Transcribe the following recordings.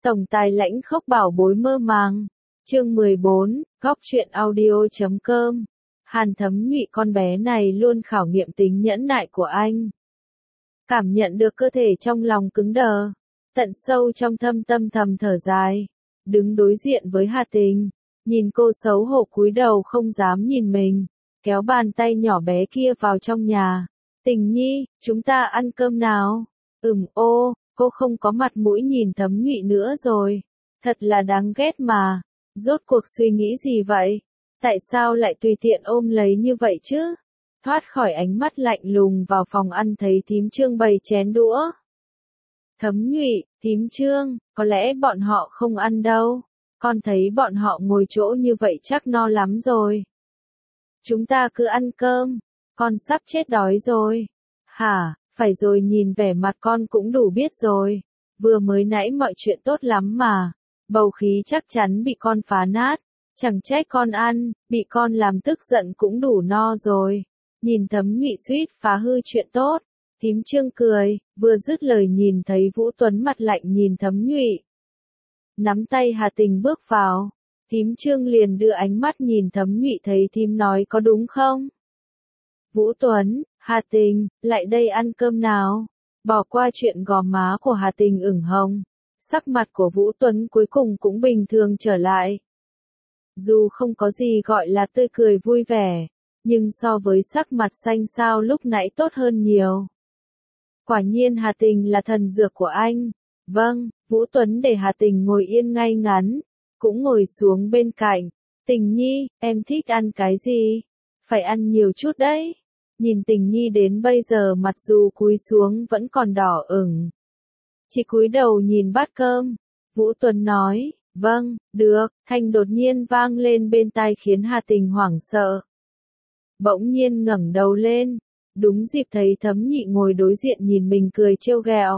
Tổng tài lãnh khốc bảo bối mơ màng. Chương 14, góc truyện audio.com. Hàn Thấm Nhụy, con bé này luôn khảo nghiệm tính nhẫn nại của anh. Cảm nhận được cơ thể trong lòng cứng đờ, tận sâu trong thâm tâm thầm thở dài, đứng đối diện với Hà Tình, nhìn cô xấu hổ cúi đầu không dám nhìn mình, kéo bàn tay nhỏ bé kia vào trong nhà. Tình Nhi, chúng ta ăn cơm nào? Ô, cô không có mặt mũi nhìn Thấm Nhụy nữa rồi. Thật là đáng ghét mà. Rốt cuộc suy nghĩ gì vậy? Tại sao lại tùy tiện ôm lấy như vậy chứ? Thoát khỏi ánh mắt lạnh lùng vào phòng ăn thấy thím Trương bày chén đũa. Thấm Nhụy, thím Trương, có lẽ bọn họ không ăn đâu. Con thấy bọn họ ngồi chỗ như vậy chắc no lắm rồi. Chúng ta cứ ăn cơm, con sắp chết đói rồi. Hả, phải rồi, nhìn vẻ mặt con cũng đủ biết rồi. Vừa mới nãy mọi chuyện tốt lắm mà. Bầu khí chắc chắn bị con phá nát. Chẳng trách con ăn, bị con làm tức giận cũng đủ no rồi. Nhìn Thấm Nhụy suýt phá hư chuyện tốt. Thím Trương cười, vừa dứt lời nhìn thấy Vũ Tuấn mặt lạnh nhìn Thấm Nhụy. Nắm tay Hà Tình bước vào. Thím Trương liền đưa ánh mắt nhìn Thấm Nhụy, thấy thím nói có đúng không? Vũ Tuấn, Hà Tình, lại đây ăn cơm nào. Bỏ qua chuyện gò má của Hà Tình ửng hồng. Sắc mặt của Vũ Tuấn cuối cùng cũng bình thường trở lại. Dù không có gì gọi là tươi cười vui vẻ, nhưng so với sắc mặt xanh xao lúc nãy tốt hơn nhiều. Quả nhiên Hà Tình là thần dược của anh. Vâng, Vũ Tuấn để Hà Tình ngồi yên ngay ngắn, cũng ngồi xuống bên cạnh. Tình Nhi, em thích ăn cái gì? Phải ăn nhiều chút đấy. Nhìn Tình Nhi đến bây giờ mặt dù cúi xuống vẫn còn đỏ ửng. Chỉ cúi đầu nhìn bát cơm. Vũ Tuấn nói, vâng, được. Thanh đột nhiên vang lên bên tai khiến Hà Tình hoảng sợ. Bỗng nhiên ngẩng đầu lên. Đúng dịp thấy Thấm Nhụy ngồi đối diện nhìn mình cười trêu ghẹo.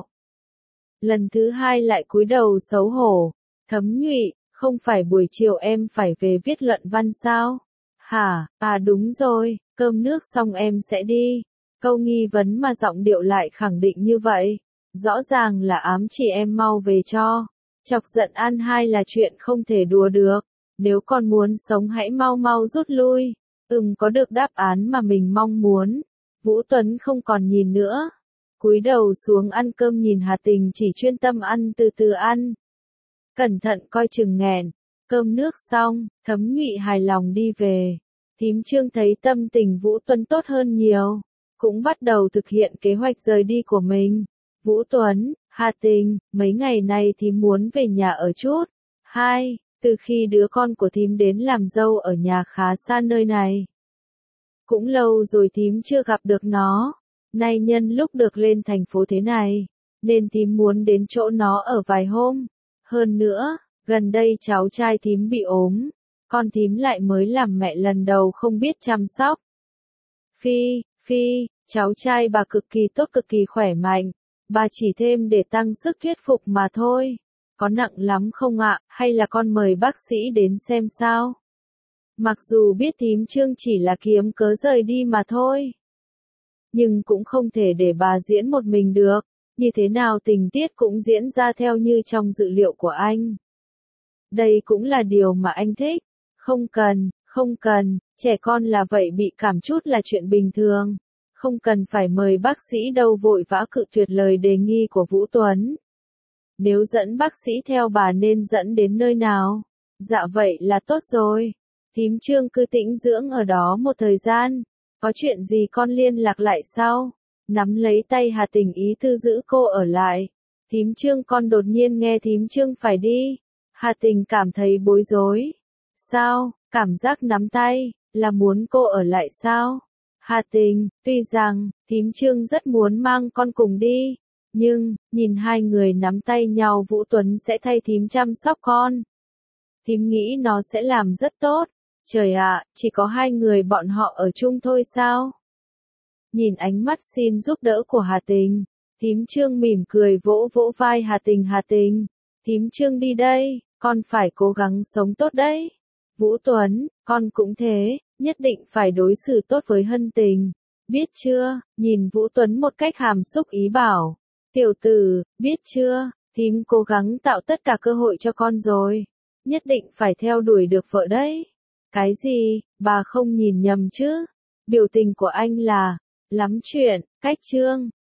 Lần thứ hai lại cúi đầu xấu hổ. Thấm Nhụy, không phải buổi chiều em phải về viết luận văn sao? Hả, đúng rồi, cơm nước xong em sẽ đi. Câu nghi vấn mà giọng điệu lại khẳng định như vậy. Rõ ràng là ám chỉ em mau về cho. Chọc giận An Hai là chuyện không thể đùa được. Nếu còn muốn sống hãy mau mau rút lui. Có được đáp án mà mình mong muốn. Vũ Tuấn không còn nhìn nữa. Cúi đầu xuống ăn cơm, nhìn Hà Tình chỉ chuyên tâm ăn, từ từ ăn. Cẩn thận coi chừng nghẹn. Cơm nước xong, Thấm Nhụy hài lòng đi về. Thím Trương thấy tâm tình Vũ Tuấn tốt hơn nhiều. Cũng bắt đầu thực hiện kế hoạch rời đi của mình. Vũ Tuấn, Hà Tình, mấy ngày nay thím muốn về nhà ở chút. Từ khi đứa con của thím đến làm dâu ở nhà khá xa nơi này. Cũng lâu rồi thím chưa gặp được nó. Nay nhân lúc được lên thành phố thế này, nên thím muốn đến chỗ nó ở vài hôm. Hơn nữa, gần đây cháu trai thím bị ốm. Con thím lại mới làm mẹ lần đầu không biết chăm sóc. Cháu trai bà cực kỳ tốt, cực kỳ khỏe mạnh. Bà chỉ thêm để tăng sức thuyết phục mà thôi. Có nặng lắm không ạ, hay là con mời bác sĩ đến xem sao? Mặc dù biết thím Trương chỉ là kiếm cớ rời đi mà thôi. Nhưng cũng không thể để bà diễn một mình được. Như thế nào tình tiết cũng diễn ra theo như trong dự liệu của anh. Đây cũng là điều mà anh thích. Không cần, trẻ con là vậy, bị cảm chút là chuyện bình thường. Không cần phải mời bác sĩ đâu, vội vã cự tuyệt lời đề nghị của Vũ Tuấn. Nếu dẫn bác sĩ theo bà nên dẫn đến nơi nào? Dạ vậy là tốt rồi. Thím Trương cứ tĩnh dưỡng ở đó một thời gian. Có chuyện gì con liên lạc lại sau. Nắm lấy tay Hà Tình ý tư giữ cô ở lại. Thím Trương, con đột nhiên nghe thím Trương phải đi. Hà Tình cảm thấy bối rối. Sao, cảm giác nắm tay, là muốn cô ở lại sao? Hà Tình, tuy rằng, thím Trương rất muốn mang con cùng đi. Nhưng, nhìn hai người nắm tay nhau, Vũ Tuấn sẽ thay thím chăm sóc con. Thím nghĩ nó sẽ làm rất tốt. Trời ạ, chỉ có hai người bọn họ ở chung thôi sao? Nhìn ánh mắt xin giúp đỡ của Hà Tình, thím Trương mỉm cười vỗ vỗ vai Hà Tình, thím Trương đi đây, con phải cố gắng sống tốt đấy. Vũ Tuấn, con cũng thế, nhất định phải đối xử tốt với Hân Tình, biết chưa? Nhìn Vũ Tuấn một cách hàm xúc ý bảo, tiểu tử, biết chưa? Thím cố gắng tạo tất cả cơ hội cho con rồi. Nhất định phải theo đuổi được vợ đấy. Cái gì, bà không nhìn nhầm chứ? Biểu tình của anh là, lắm chuyện, cách trương.